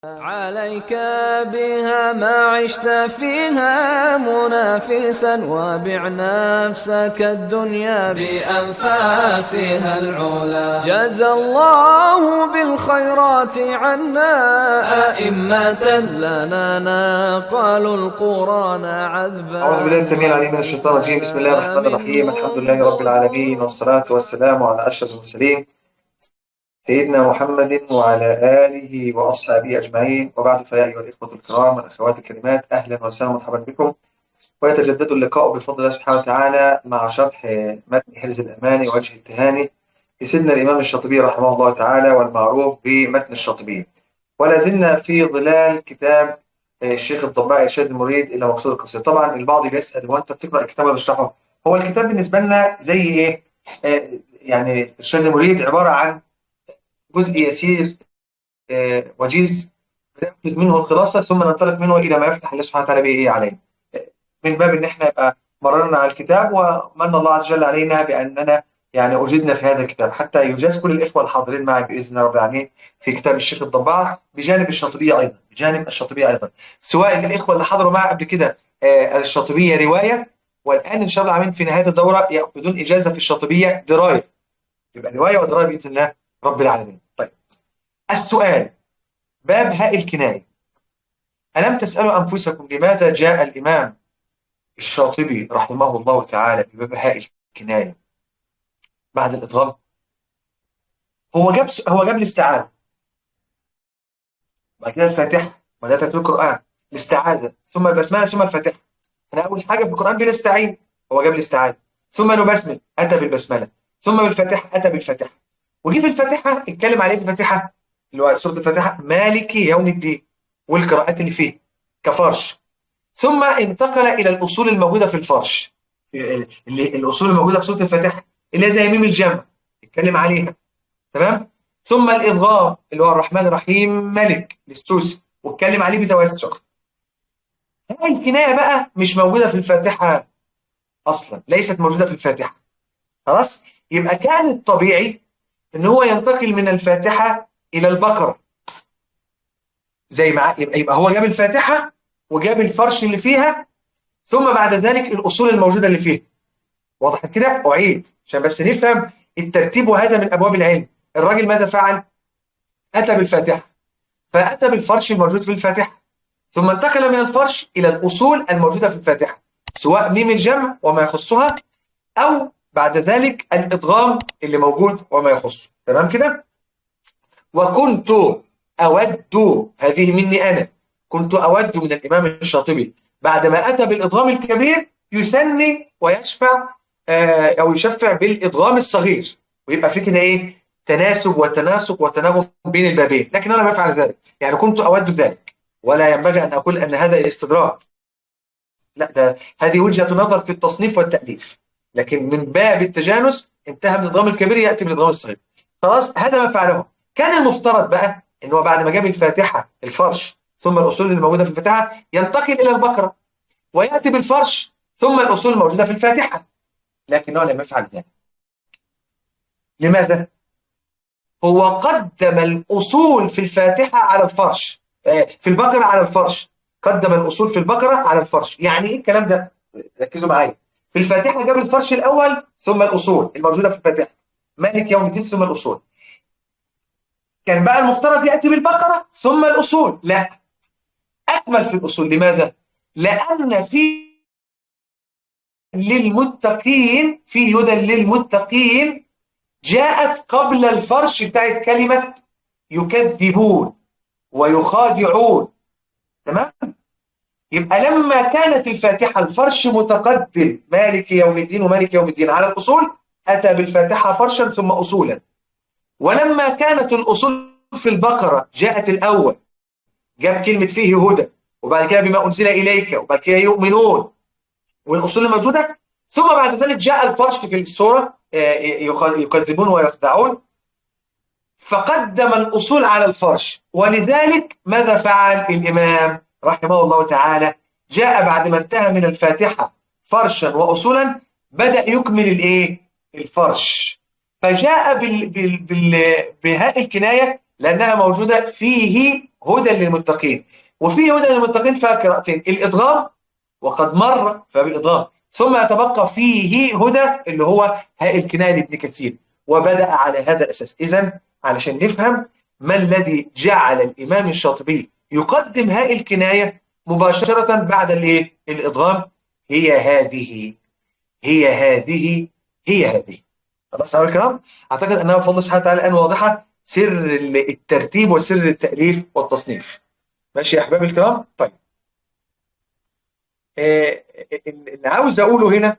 عليك بها ما عشت فيها منافسا، وبع نفسك الدنيا بأنفاسها العلا. جزى الله بالخيرات عنا أئمة لنا نقلوا القرآن عذبا. أعوذ بالله السميع العليم من الشيطان الرجيم. بسم الله الرحمن الرحيم. الحمد لله رب العالمين، والصلاة والسلام على أشرف المرسلين سيدنا محمد وعلى آله وأصحابه أجمعين، وبعد، فيا أيها الإخوة الكرام والأخوات الكريمات، أهلا وسهلا ومرحبا بكم. ويتجدد اللقاء بفضل الله سبحانه وتعالى مع شرح متن حرز الأماني ووجه التهاني لسيدنا الإمام الشاطبي رحمه الله تعالى، والمعروف بمتن الشاطبي. ولا زلنا في ظلال كتاب الشيخ الضباع إرشاد المريد إلى مقصود القصير. طبعا البعض بيسأل، هو أنت بتقرأ الكتاب ولا بتشرحه؟ هو الكتاب بالنسبة لنا زي إيه؟ يعني إرشاد المريد عبارة عن جزء يسير وجيز، نأخذ منه الخلاصة ثم ننطلق منه إلى ما يفتح الله سبحانه وتعالى به إيه علينا، من باب إن إحنا يبقى مررنا على الكتاب، ومن الله عز وجل علينا بأننا يعني أجزنا في هذا الكتاب، حتى يجاز كل الإخوة الحاضرين معي بإذن رب العالمين في كتاب الشيخ الضباع بجانب الشاطبية أيضا، سواء الإخوة اللي حضروا معي قبل كده الشاطبية رواية، والآن إن شاء الله عاملين في نهاية الدورة يأخذون إجازة في الشاطبية دراية، يبقى رواية ودراية بإذن الله رب العالمين. طيب، السؤال: باب هاء الكناية. ألم تسألوا أنفسكم لماذا جاء الإمام الشاطبي رحمه الله تعالى بباب هاء الكناية بعد الإدغام؟ هو جاب الاستعاذة، بعد كده الفاتحة، وده ترتيب القرآن: الاستعاذة ثم البسملة ثم الفاتحة. أنا أول حاجة في القرآن بنستعين، هو جاب الاستعاذة، ثم نبسمل أتى بالبسملة، ثم بالفاتحة أتى بالفاتحة. وجي في الفاتحة اتكلم عليه في الفاتحة اللي هو سورة الفاتحة: مالك يوم الدين، والقراءات اللي فيه كفرش. ثم انتقل إلى الأصول الموجودة في الفرش، الأصول الموجودة في سورة الفاتحة اللي هي زي ميم الجمع، اتكلم عليها، تمام. ثم الإدغام اللي هو الرحمن الرحيم ملك للسوسي، واتكلم عليه بتوسع. هاي الكناية بقى مش موجودة في الفاتحة أصلا، ليست موجودة في الفاتحة. خلاص، يبقى كان الطبيعي إن هو ينتقل من الفاتحة إلى البقرة، زي ما يبقى هو جاب الفاتحة وجاب الفرش اللي فيها، ثم بعد ذلك الأصول الموجودة اللي فيها. واضح كده؟ أعيد عشان بس نفهم الترتيب، وهذا من أبواب العلم. الراجل ماذا فعل؟ أتى بالفاتحة، فأتى بالفرش الموجود في الفاتحة، ثم انتقل من الفرش إلى الأصول الموجودة في الفاتحة، سواء ميم الجمع وما يخصها، أو بعد ذلك الإدغام اللي موجود وما يخصه. تمام كده؟ وكنت أود، هذه مني أنا، كنت أود من الإمام الشاطبي بعدما أتى بالإدغام الكبير يثني ويشفع أو يشفع بالإدغام الصغير، ويبقى في كده إيه؟ تناسب وتناسق وتناغم بين البابين. لكن أنا بفعل ذلك، يعني كنت أود ذلك، ولا ينبغي أن أقول أن هذا استدراك، لا، هذه وجهة نظر في التصنيف والتأليف، لكن من باب التجانس انتهى من الإدغام الكبير يأتي بالإدغام الصغير. خلاص، هذا ما فعله. كان المفترض بقى ان هو بعد ما جاب الفاتحة الفرش ثم الأصول اللي موجودة في الفاتحة ينتقل إلى البقرة ويأتي بالفرش ثم الأصول الموجودة في الفاتحة، لكنه لم يفعل ذلك. لماذا؟ هو قدم الأصول في الفاتحة على الفرش، في البقرة على الفرش، قدم الأصول في البقرة على الفرش. يعني إيه الكلام ده؟ ركزوا معايا. في الفاتحة جاب الفرش الأول ثم الأصول الموجودة في الفاتحة، مالك يوم الدين ثم الأصول. كان بقى المفترض يأتي بالبقرة ثم الأصول، لا، أكمل في الأصول. لماذا؟ لأن في هدى للمتقين جاءت قبل الفرش بتاعت كلمة يكذبون ويخادعون. تمام؟ يبقى لما كانت الفاتحة الفرش متقدم مالك يوم الدين ومالك يوم الدين على الأصول، أتى بالفاتحة فرشا ثم أصولا. ولما كانت الأصول في البقرة جاءت الأول، جاب كلمة فيه هدى، وبعد كده بما أنزل إليك، وبعد كده يؤمنون والأصول الموجودة، ثم بعد ذلك جاء الفرش في السورة يكذبون ويخدعون، فقدم الأصول على الفرش. ولذلك ماذا فعل الإمام رحمه الله تعالى؟ جاء بعد ما انتهى من الفاتحة فرشا وأصولا، بدأ يكمل الفرش، فجاء بهاء الكناية لأنها موجودة فيه هدى للمتقين. وفيه هدى للمتقين فيها قراءتين، الإدغام وقد مر فبالإدغام، ثم يتبقى فيه هدى اللي هو هاء الكناية لابن كثير، وبدأ على هذا الأساس. إذن علشان نفهم ما الذي جعل الإمام الشاطبي يقدم هاء الكناية مباشرة بعد الإيه؟ الإدغام، هي هذه هي هذه هي هذه. خلاص يا الكلام؟ أعتقد أنها بفضل الله سبحانه وتعالى الآن واضحة سر الترتيب وسر التأليف والتصنيف. ماشي يا أحبابي الكرام؟ طيب. اللي عاوز أقوله هنا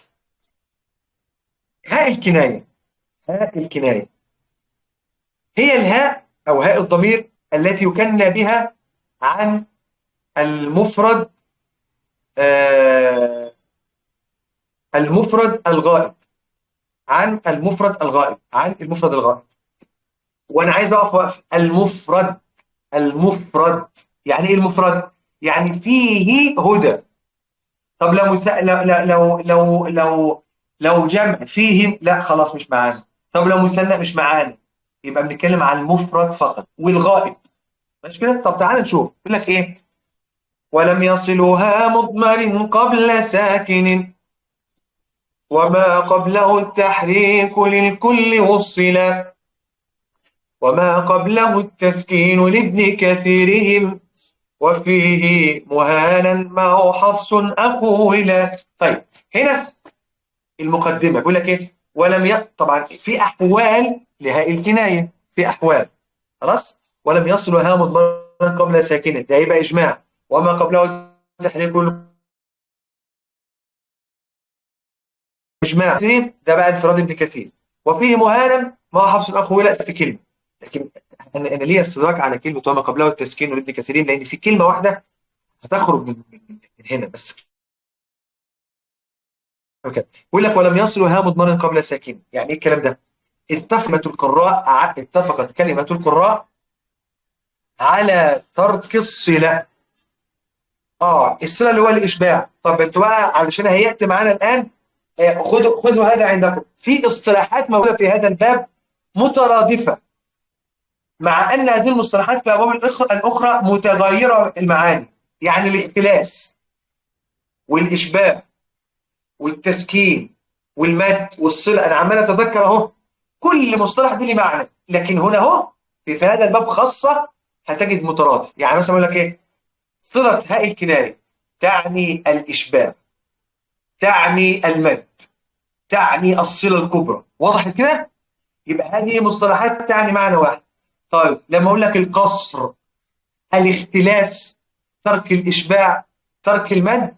هاء الكناية. هاء الكناية هي الهاء أو هاء الضمير التي يكنى بها عن المفرد المفرد الغائب، عن المفرد الغائب، عن المفرد الغائب. وأنا عايز أقف وقف المفرد. المفرد يعني إيه المفرد؟ يعني فيه هدى. طب لو جمع فيهم، لا خلاص مش معانا. طب لو مثنى مش معانا. يبقى بنتكلم عن المفرد فقط والغائب. ماشي كده؟ طب تعالى نشوف يقول لك ايه. ولم يصلها مضمر قبل ساكن وما قبله التحريك للكل وصلا وما قبله التسكين لابن كثيرهم وفيه مهانا معه حفص أخولا. طيب هنا المقدمة بيقول لك ايه. طبعا في أحوال لهاء الكناية، في أحوال. خلاص. ولم يصل ها مضمرا قبل ساكنه، ده يبقى إجماع. وما قبله تحريك إجماع، ده بقى انفراد ابن كثير. وفيه مهانا مع حفص الأخ ولا في كلمة. لكن أنا ليه استدراك على كلمة وما قبله التسكين لابن كثيرين، لأن في كلمة واحدة هتخرج من هنا بس. بيقول لك ولم يصل ها مضمرا قبل ساكن، يعني ايه الكلام ده؟ اتفقت كلمة القراء على ترك الصلة. الصلة اللي هو الإشباع. طب انتوا بقى علشان هيأتي معانا الآن، خذوا هذا عندكم. في اصطلاحات موجودة في هذا الباب مترادفة، مع أن هذه المصطلحات في الأبواب الأخرى متغيرة المعاني. يعني الاختلاس والإشباع والتسكين والمد والصلة، أنا عمال أتذكر أهو كل مصطلح دي ليه معنى، لكن هنا أهو في هذا الباب خاصة هتجد مترادف. يعني مثلا أقول لك إيه؟ صلة هاء الكناية تعني الإشباع، تعني المد، تعني الصلة الكبرى. وضحت كده؟ يبقى هذه مصطلحات تعني معنى واحد. طيب لما أقول لك القصر، الاختلاس، ترك الإشباع، ترك المد،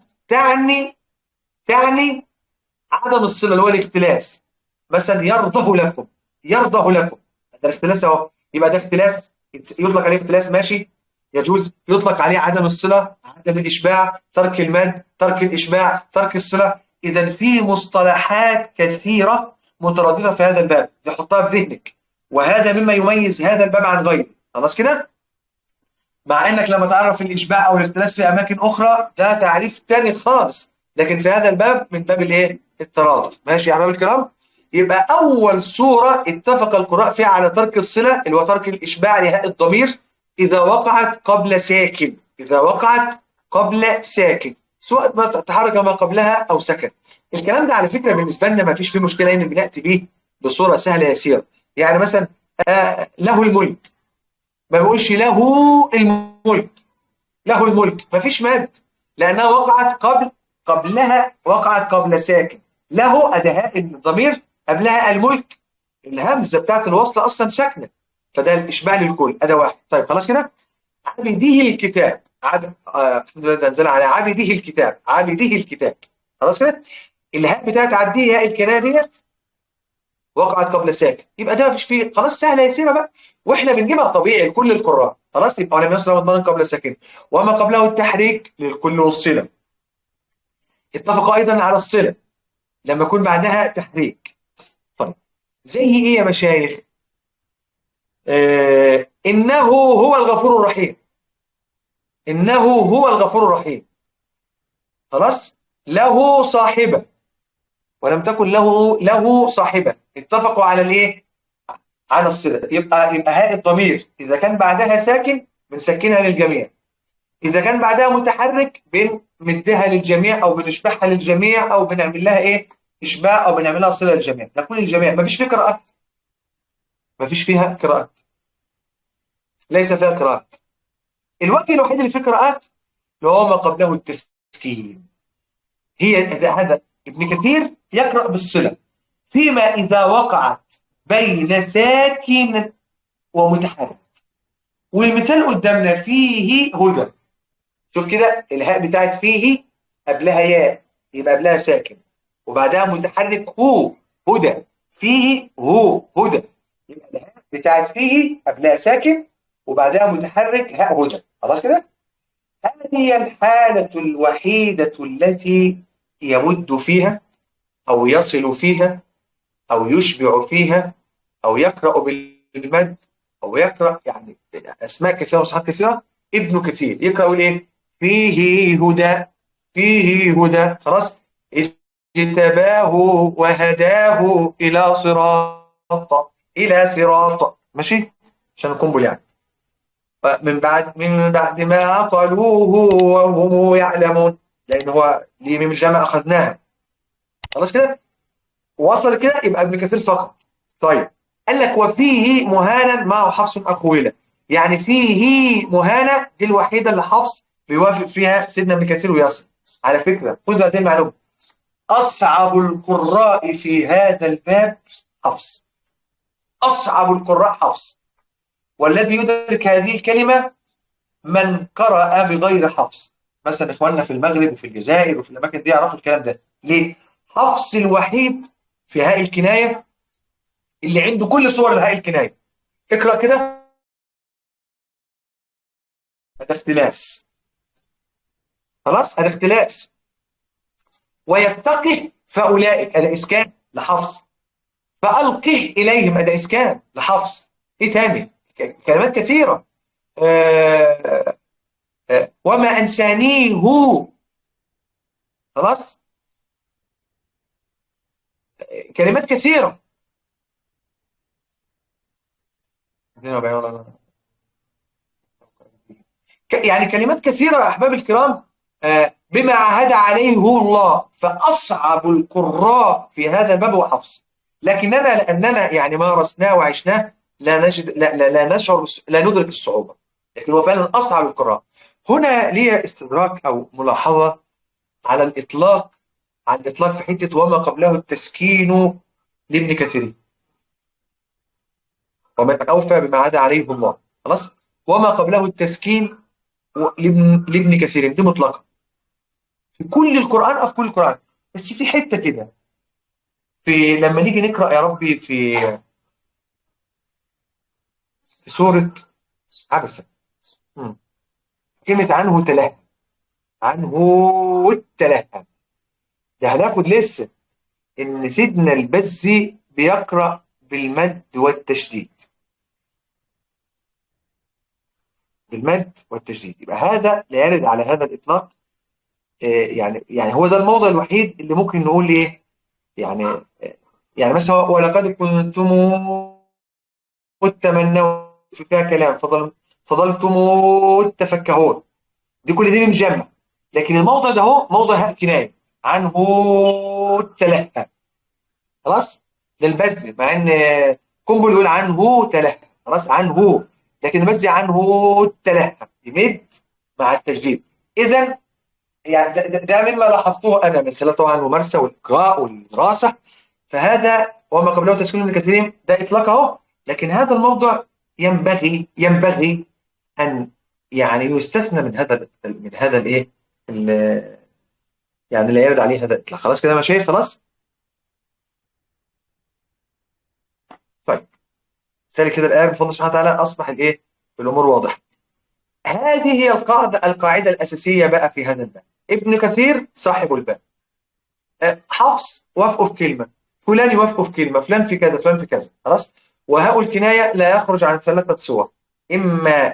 تعني عدم الصلة اللي هو الاختلاس. مثلا يرضه لكم، يرضه لكم، ده الاختلاس اهو. يبقى ده اختلاس، يطلق عليه اختلاس، ماشي، يجوز. يطلق عليه عدم الصلة، عدم الإشباع، ترك المد، ترك الإشباع، ترك الصلة. إذا في مصطلحات كثيرة مترددة في هذا الباب، تحطها في ذهنك، وهذا مما يميز هذا الباب عن غيره. خلاص كده؟ مع انك لما تعرف الاشباع او الاختلاس في اماكن اخرى ده تعريف تاني خالص، لكن في هذا الباب من باب الايه؟ الترادف. ماشي يا احباب الكرام؟ يبقى اول صوره اتفق القراء فيها على ترك الصله اللي هو ترك الاشباع لهاء الضمير اذا وقعت قبل ساكن، اذا وقعت قبل ساكن، سواء ما تحرك ما قبلها او سكن. الكلام ده على فكره بالنسبه لنا ما فيش فيه مشكله ان بناتي به بصوره سهله يسيره. يعني مثلا له الملك، ما بقولش له الملك، له الملك مفيش مد لانها وقعت قبلها وقعت قبل ساكن. له ادهاء الضمير، قبلها الملك، الهمزه بتاعت الوصل اصلا ساكنه، فده الاشباع للكل. اداه واحد. طيب خلاص كده. عبده الكتاب، الحمد لله ده انزل على عبده الكتاب، عبده الكتاب. خلاص كده. الهاء بتاعت عبده هاء الكنايه ديت وقعت قبل ساكن، يبقى ده مفيش فيه، خلاص سهله يسيره بقى، واحنا بنجيبها طبيعي لكل القراء. خلاص. يبقى ولم يصل مضمرا قبل ساكن وما قبله التحريك للكل والصله. اتفقوا ايضا على الصله لما يكون بعدها تحريك. طيب زي ايه يا مشايخ؟ انه هو الغفور الرحيم، انه هو الغفور الرحيم. خلاص. له صاحبه ولم تكن له صاحبه، اتفقوا على الايه؟ على الصلة. يبقى هاء الضمير إذا كان بعدها ساكن بنسكنها للجميع، إذا كان بعدها متحرك بنمدها للجميع أو بنشبعها للجميع أو بنعمل لها إيه؟ إشباع أو بنعمل لها صلة للجميع. تكون الجميع، مفيش فيه قراءات، مفيش فيها قراءات، ليس فيها قراءات. الوجه الوحيد اللي فيه قراءات اللي هو ما قبله التسكين. هذا ابن كثير يقرأ بالصلة فيما إذا وقعت بين ساكن ومتحرك. والمثال قدامنا فيه هدى. شوف كده الهاء بتاعت فيه قبلها ياء، يبقى قبلها ساكن وبعدها متحرك هو هدى، فيه هو هدى، يبقى الهاء بتاعت فيه قبلها ساكن وبعدها متحرك هاء هدى. خلاص كده. هذه الحالة الوحيدة التي يمد فيها أو يصل فيها أو يشبع فيها أو يقرأ بالمد أو يقرأ، يعني أسماء كثيرة وصحات كثيرة. ابن كثير يقرأ يقول إيه؟ فيه هدى، فيه هدى. خلاص. اجتباه وهداه إلى صراط، إلى صراط. ماشي عشان نقوم يعني. من بعد ما عقلوه وهم يعلمون، لأن هو ليه ميم الجمع أخذناها. خلاص كده. وصل كده يبقى ابن كثير فقط. طيب قال لك وفيه مهانا معه حفص أخويلة. يعني فيه مهانة دي الوحيدة اللي حفص بيوافق فيها سيدنا ابن كثير ويصل. على فكرة خذ هذه المعلومة، أصعب القراء في هذا الباب حفص، أصعب القراء حفص. والذي يدرك هذه الكلمة من قرأ بغير حفص. مثلا إخواننا في المغرب وفي الجزائر وفي الأماكن دي يعرفوا الكلام ده. ليه؟ حفص الوحيد في هاء الكناية اللي عنده كل صور الهاء الكناية. اقرأ كده. هذا اختلاس. خلاص هذا اختلاس. ويتقه فأولئك، هذا إسكان لحفص. فألقه إليهم، هذا إسكان لحفص. إيه تاني؟ كلمات كثيرة. وما أنسانيه. خلاص. كلمات كثيرة. يعني كلمات كثيرة يا أحباب الكرام. بما عهد عليه الله. فأصعب القراء في هذا الباب هو حفص. لكننا لأننا يعني مارسناه وعشناه لا نجد، لا نشعر، لا ندرك الصعوبة. لكن هو فعلا أصعب القراء. هنا لي استدراك أو ملاحظة على الإطلاق، على الإطلاق في حتة وما قبله التسكين لابن كثير. ومن أوفى بما عهد عليه الله. خلاص. وما قبله التسكين لابن كثير دي مطلقة في كل القرآن أو في كل القرآن. بس في حتة كده في لما نيجي نقرأ يا ربي في سورة عبسة. كلمة عنه تلهى، عنه التلهى. ده هناخد لسه إن سيدنا البزي بيقرأ بالمد والتشديد، بالمد والتشديد. يبقى هذا لا يرد على هذا الإطلاق. يعني هو ده الموضع الوحيد اللي ممكن نقول ايه يعني مثلا ولقد كنتم تمنوا فيها كلام فضلتم تفكهون، دي كل دي مجمع. لكن الموضع ده هو موضع هاء كنايه عنه تلهى. خلاص. ده البزي، مع ان قنبل يقول عنه تلهى. خلاص عنه، لكن البزي عنه تلهى يمد مع التجديد. اذا يعني ده مما لاحظته أنا من خلال طبعا الممارسة والإقراء والدراسة. فهذا وما قبله تسكين من كثيرين ده إطلاقه. لكن هذا الموضوع ينبغي أن يعني يستثنى من هذا الإيه يعني لا يرد عليه هذا الإطلاق. خلاص كده يا مشايخ. خلاص. طيب بالتالي كده الآن بفضل سبحانه وتعالى أصبح الإيه الأمور واضحة. هذه هي القاعدة الأساسية بقى في هذا الباب. ابن كثير صاحب الباب. حفص وافقه في كلمة، فلان يوافقه في كلمة، فلان في كذا، فلان في كذا. خلاص. وهاء الكناية لا يخرج عن 3 صور: إما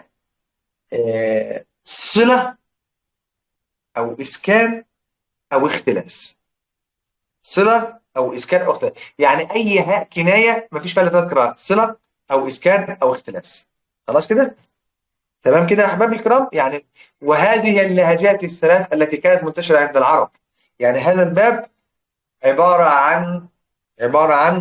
صلة أو إسكان أو اختلاس. صلة أو إسكان أو اختلاس. يعني أي هاء كناية ما فيش فيها 3 قراءات: صلة أو إسكان أو اختلاس. خلاص كده؟ تمام كده يا أحبابي الكرام؟ يعني وهذه اللهجات الثلاث التي كانت منتشرة عند العرب. يعني هذا الباب عبارة عن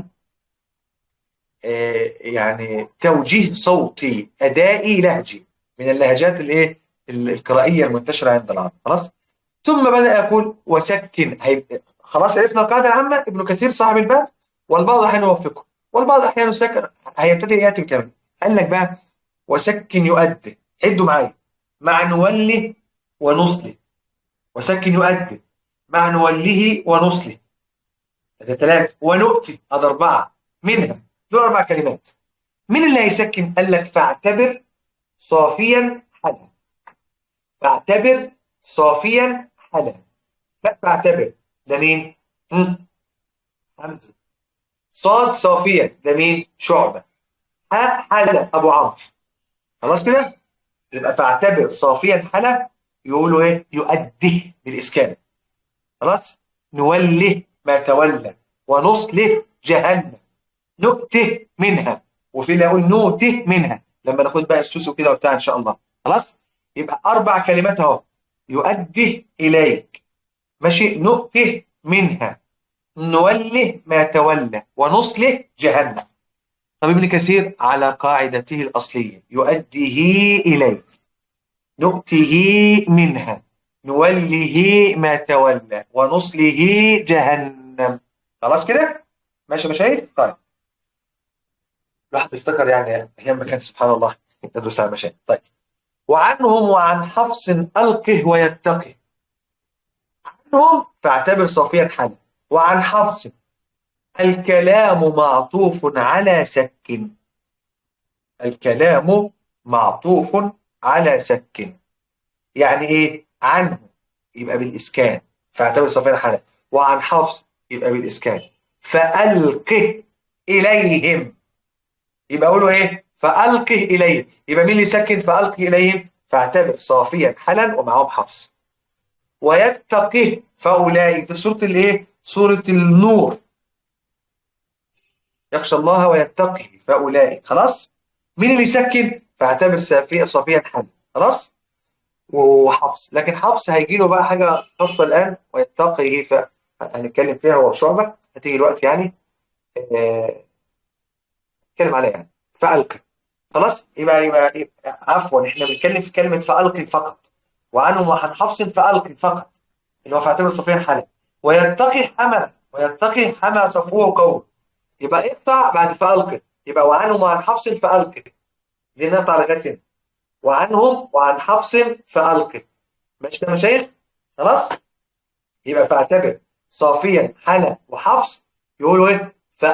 يعني توجيه صوتي أدائي لهجي من اللهجات الايه القرائية المنتشرة عند العرب. خلاص. ثم بدأ يقول وسكن. خلاص عرفنا القاعدة العامة. ابن كثير صاحب الباب والبعض أحيانا يوفقه والبعض أحيانا يسكن. هيبتدي يأتي بكلام. قال لك بقى وسكن يؤدي. عدوا معايا. مع نوله ونصله. وسكن يؤدي مع نوله ونصله. هذا ثلاثة. ونؤتي. هذا أربعة. منها دول 4 كلمات. مين اللي هيسكن؟ قال لك فاعتبر صافيا حلا. فاعتبر صافيا حلا. لا فاعتبر ده مين؟ حمزة. صاد صافيا ده مين؟ شعبة. حلا أبو عمرو. خلاص كده؟ يبقى فاعتبر صافيا حلا يقولوا إيه؟ يؤديه بالإسكان. خلاص؟ نوله ما تولى ونصله جهنم نؤته منها. وفي اللي يقول نؤته منها لما ناخد بقى السوس وكده وبتاع ان شاء الله. خلاص. يبقى 4 كلمات اهو. يؤدي اليك. ماشي. نؤته منها. نوله ما تولى ونصله جهنم. طب ابن كثير على قاعدته الاصليه يؤديه اليك نؤته منها نوله ما تولى ونصله جهنم. خلاص كده ماشي يا مشايخ. طيب الواحد بيفتكر يعني ايام ما كان سبحان الله يدرس على المشايخ. طيب وعنهم وعن حفص ألقه ويتقي. عنهم فاعتبر صافيا حلا. وعن حفص الكلام معطوف على سك. الكلام معطوف على سك. يعني ايه؟ عنه يبقى بالإسكان فاعتبر صافيا حلا. وعن حفص يبقى بالإسكان. فألقه إليهم يبقى أقوله إيه؟ فألقه إليهم. يبقى مين اللي يسكن فألقه إليهم؟ فاعتبر صافيا حلا ومعهم حفص. ويتقه فأولئك. دي سورة الإيه؟ سورة النور. يخشى الله ويتقه فأولئك. خلاص؟ مين اللي يسكن؟ فاعتبر صافيا حلا. خلاص؟ وحفص. لكن حفص هيجي له بقى حاجة خاصة الآن. ويتقه هنتكلم فيها هو شعبة هتيجي الوقت يعني. نتكلم عليها يعني. فألقه. خلاص. يبقى عفوا احنا بنتكلم في كلمة فألقي فقط. وعنهم وعن حفص فألقي فقط اللي هو فاعتبر صفيا حلا. ويتقي حمى صفوه قوم. يبقى اقطع بعد فألقي. يبقى وعنهم وعن حفص فألقي. دي نقطع لغاية هنا. وعنهم وعن حفص فألقي. ماشي يا مشايخ. خلاص. يبقى فاعتبر صافيا حلا وحفص يقولوا ايه؟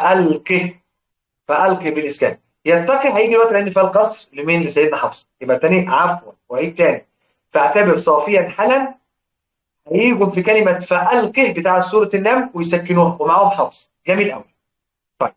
فألقي بالإسكان. يتقي هيجي الوقت لأن فيها القصر لمين؟ لسيدنا حفص. يبقى تاني عفوا وعيد تاني. فاعتبر صافيا حلا هيجوا في كلمة فألقه بتاع سورة النمل ويسكنوها ومعاهم حفص. جميل قوي. طيب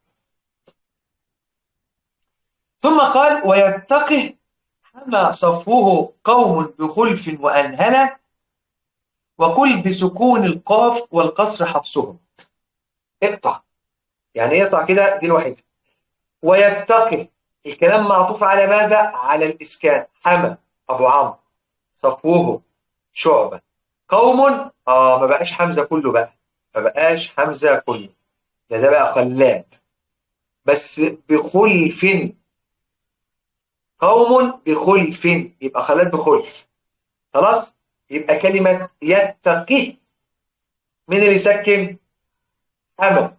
ثم قال ويتقه حمى صفوه قوم بخلف وأنهنة وقل بسكون القاف والقصر حفصهم. اقطع. يعني ايه اقطع كده؟ دي الوحيدة. ويتقه الكلام معطوف على ماذا؟ على الإسكان. حمى أبو عمرو. صفوه شعبة. قوم ما بقاش حمزة كله بقى. ما بقاش حمزة كله. ده بقى خلاد. بس بخلف. قوم بخلف يبقى خلاد بخلف. خلاص. يبقى كلمة يتقي مين اللي يسكن؟ حمى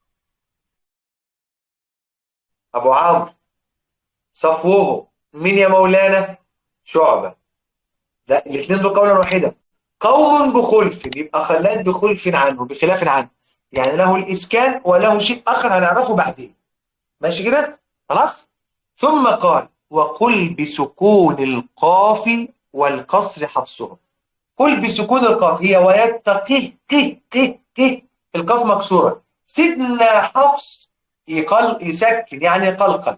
أبو عمرو. صفوه مين يا مولانا؟ شعبة. ده الاثنين دول قولا واحدا. قوم بخلف يبقى خلاد بخلف عنه بخلاف عنه. يعني له الإسكان وله شيء آخر هنعرفه بعدين. ماشي كده؟ خلاص؟ ثم قال وقل بسكون القاف والقصر حفصهم. قل بسكون القاف هي ويتقه قه القاف مكسورة. سيدنا حفص يسكن يعني قلقل.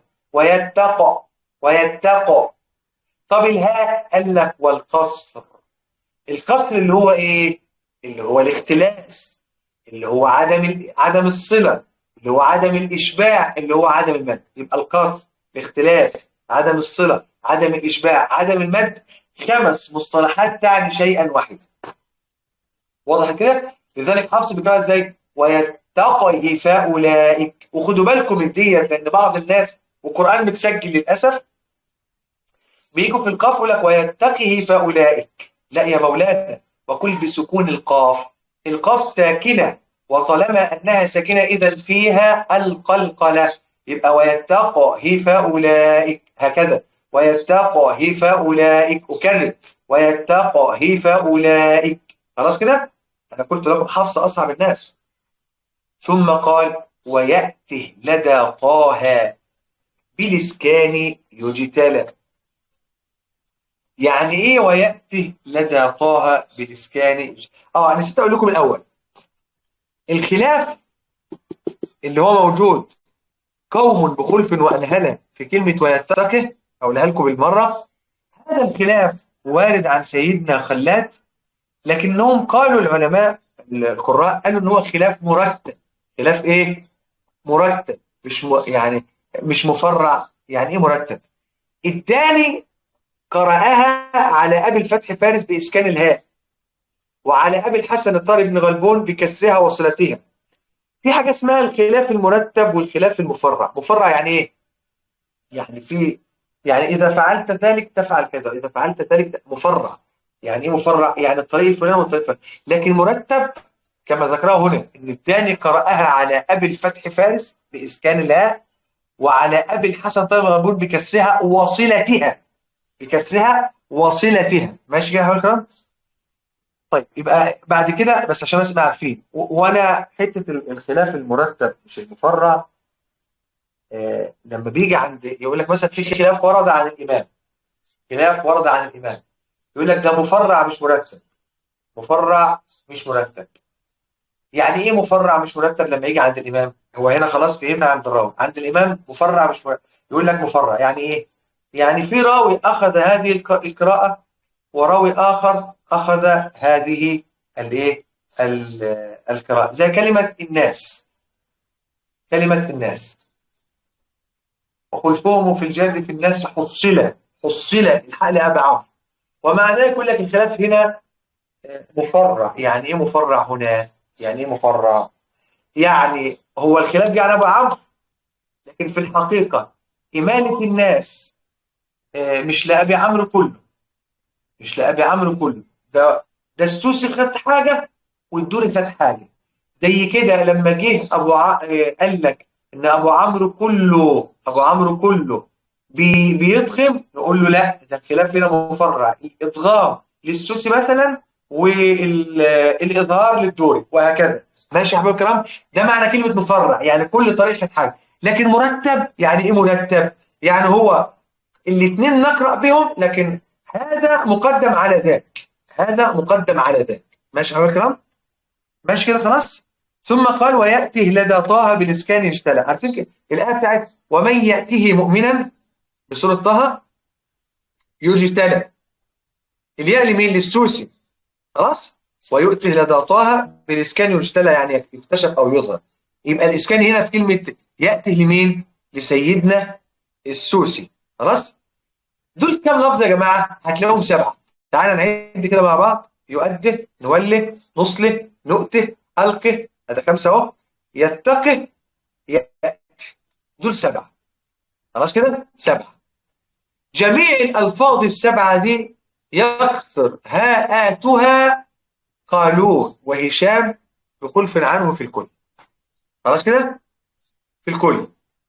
ويتقى. طب الهاء قال لك والقصر. القصر اللي هو ايه؟ اللي هو الاختلاس. اللي هو عدم الصلة. اللي هو عدم الإشباع. اللي هو عدم المد. يبقى القصر الاختلاس، عدم الصلة، عدم الإشباع، عدم المد، 5 مصطلحات تعني شيئا واحدا. واضح كده؟ لذلك حفص بيقرأها ازاي؟ ويتقي فأولئك. وخدوا بالكم من ديت، لأن بعض الناس والقرآن متسجل للأسف بيجوا في القاف يقول لك ويتقه فأولئك. لا يا مولانا، وكل بسكون القاف. القاف ساكنة، وطالما أنها ساكنة إذا فيها القلقلة، يبقى ويتقه فأولئك هكذا، ويتقه فأولئك. أكرر، ويتقه فأولئك. خلاص كده؟ أنا قلت لكم حفص أصعب الناس. ثم قال ويأته لدى طه بالإسكان يجتلى. يعني ايه ويأتي لدى طه بالإسكان؟ نسيت اقول لكم الاول، الخلاف اللي هو موجود قوم بخلف وأنهلة في كلمة ويتقه، اقولها لكم بالمرة. هذا الخلاف وارد عن سيدنا خلاد، لكنهم قالوا العلماء القراء قالوا ان هو خلاف مرتب. خلاف ايه؟ مرتب، يعني مش مفرع. يعني ايه مرتب؟ الثاني قرأها على أبي الفتح فارس بإسكان الهاء، وعلى أبي الحسن الطاري بن غلبون بكسرها وصلتها. في حاجة اسمها الخلاف المرتب والخلاف المفرع. مفرع يعني إيه؟ يعني إذا فعلت ذلك تفعل كذا، إذا فعلت ذلك مفرع. يعني إيه مفرع؟ يعني الطريق الفلاني والطريق الفلاني. لكن مرتب كما ذكره هنا إن الثاني قرأها على أبي الفتح فارس بإسكان الهاء، وعلى أبي الحسن الطاري بن غلبون بكسرها وصلتها. بكسرها وصلتها. ماشي كده يا حبايب الكرام؟ طيب يبقى بعد كده بس عشان الناس عارفين، وانا حته الخلاف المرتب مش المفرع. لما بيجي عند يقول لك مثلا في خلاف ورد عن الامام، خلاف ورد عن الامام، يقول لك ده مفرع مش مرتب. مفرع مش مرتب. يعني ايه مفرع مش مرتب؟ لما يجي عند الامام، هو هنا خلاص فهمنا عند الراوي، عند الامام مفرع مش مرتب. يقول لك مفرع يعني ايه؟ يعني في راوي اخذ هذه القراءه، وراوي آخر أخذ هذه الايه القراءة. زي كلمة الناس، كلمة الناس وخلفهم في الجر في الناس حصل الحق لأبي عمرو. ومع ذلك يقول لك الخلاف هنا مفرع. يعني ايه مفرع هنا؟ يعني ايه مفرع؟ يعني هو الخلاف جه عن ابو عمرو، لكن في الحقيقة إمالة الناس مش لأبي عمرو كله، مش لأبي عمرو كله. ده السوسي خد حاجة والدوري خد حاجة. زي كده لما جه قال لك ان ابو عمرو كله، ابو عمرو كله بيضخم، نقول له لا، ده الخلاف هنا مفرع. الادغام للسوسي مثلا، والاظهار للدوري، وهكذا. ماشي يا حبايب الكرام؟ ده معنى كلمة مفرع، يعني كل طريق خد حاجة. لكن مرتب يعني ايه مرتب؟ يعني هو الاثنين نقرأ بهم، لكن هذا مقدم على ذاك، هذا مقدم على ذاك. ماشي يا حبايب الكرام؟ ماشي كده خلاص. ثم قال ويأته لدى طه بالإسكان يجتلى. عارفين كده الآية بتاعت ومن يأته مؤمنا بسورة طه يجتلى، الياء لمين؟ للسوسي. خلاص. ويؤته لدى طه بالإسكان يجتلى يعني يكتشف أو يظهر. يبقى الإسكان هنا في كلمة يأته لمين؟ لسيدنا السوسي. خلاص. دول كام لفظ يا جماعة؟ هتلاقيهم 7. تعالى نعد كده مع بعض. يؤده، نوله، نصله، نؤته، ألقه، هذا 5 أهو. يتقه، يأتي، دول 7. خلاص كده 7. جميع الألفاظ ال7 دي يكثر هاءاتها قالون وهشام بخلف عنه في الكل. خلاص كده في الكل.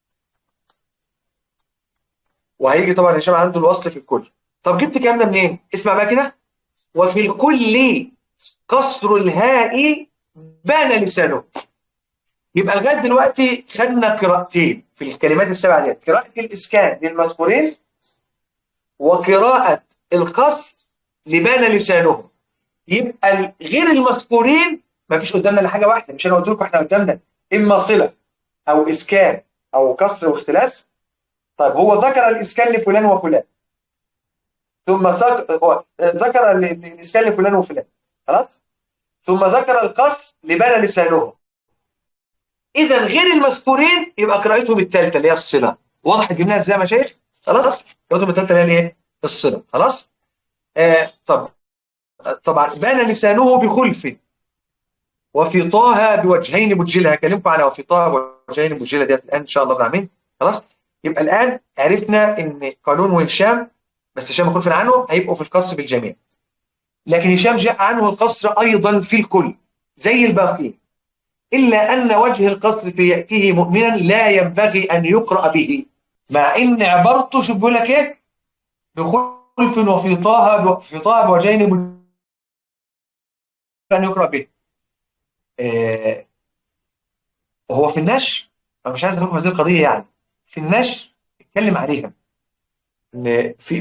وهيجي طبعا هشام عنده الوصل في الكل. طب جبت الكلام ده منين؟ اسمع بقى كده. وفي الكل كسر الهاء بان لسانه. يبقى لغايه دلوقتي خدنا قراءتين في الكلمات ال7 دي، قراءه الاسكان للمذكورين، وقراءه القصر لبان لسانهم. يبقى غير المذكورين ما فيش قدامنا الا حاجه واحده. مش انا قلت لكم احنا قدامنا اما صله او اسكان او كسر واختلاس. طيب هو ذكر الاسكان لفلان وفلان، ثم ذكر الاسكان لفلان وفلان. خلاص. ثم ذكر القصر لبان لسانهم. إذا غير المذكورين يبقى قراءتهم الثالثة اللي هي الصلة. واضح جبناها ازاي يا مشايخ؟ خلاص الرتبه الثالثه اللي هي الايه؟ الصله. خلاص. طب طبعا بان لسانه بخلف وفي طه بوجهين بجلة. هكلمكم على وفي طه بوجهين بجلة ديت الان ان شاء الله العالمين. خلاص. يبقى الان عرفنا ان قالون وهشام، بس هشام خلف عنه، هيبقوا في القصر بالجميع، لكن هشام جاء عنه القصر ايضا في الكل زي الباقين، الا ان وجه القصر في ياتيه مؤمنا لا ينبغي ان يقرا به، مع ان عبارته شوف بيقول لك ايه؟ بخلف وفي طه، في طه بوجهين بجلة ان يقرا به. وهو في النشر، انا مش عايز اخد هذه القضيه يعني، في النشر اتكلم عليها ان في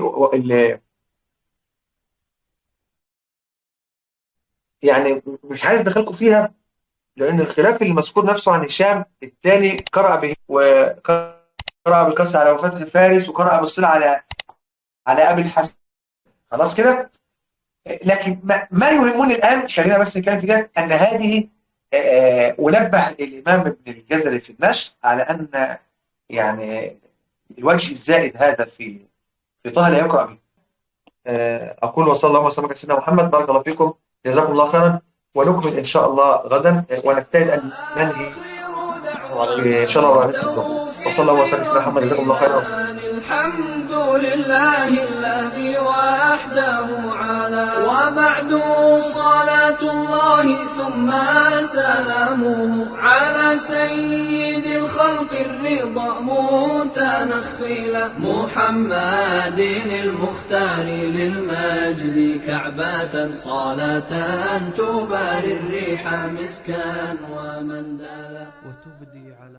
يعني مش عايز ادخلكم فيها، لان الخلاف اللي مذكور نفسه عن هشام الثاني قرأ به، وقرأ بالقص على وفاة الفارس، وقرأ بالصلة على ابي الحسن. خلاص كده. لكن ما يهمني الان، خلينا بس نتكلم في ده، ان هذه ونبه الامام ابن الجزري في النشر على ان يعني الوجه الزائد هذا في طه لا يقرأ به. أقول وصلى الله وسلم على سيدنا محمد. بارك الله فيكم، جزاكم الله خيرا، ونكمل إن شاء الله غدا، ونجتهد أن ننهي إن شاء الله في الظهر. وصلى الله وسلم على سيدنا محمد، جزاكم الله خيرا. الحمد لله الذي وحده على، وبعد صلاة الله ثم سلامه على سيد الخلق الرضا متنخلا محمد المختار للمجد كعبة صلاة تباري الريح مسكا ومندلا وتبدي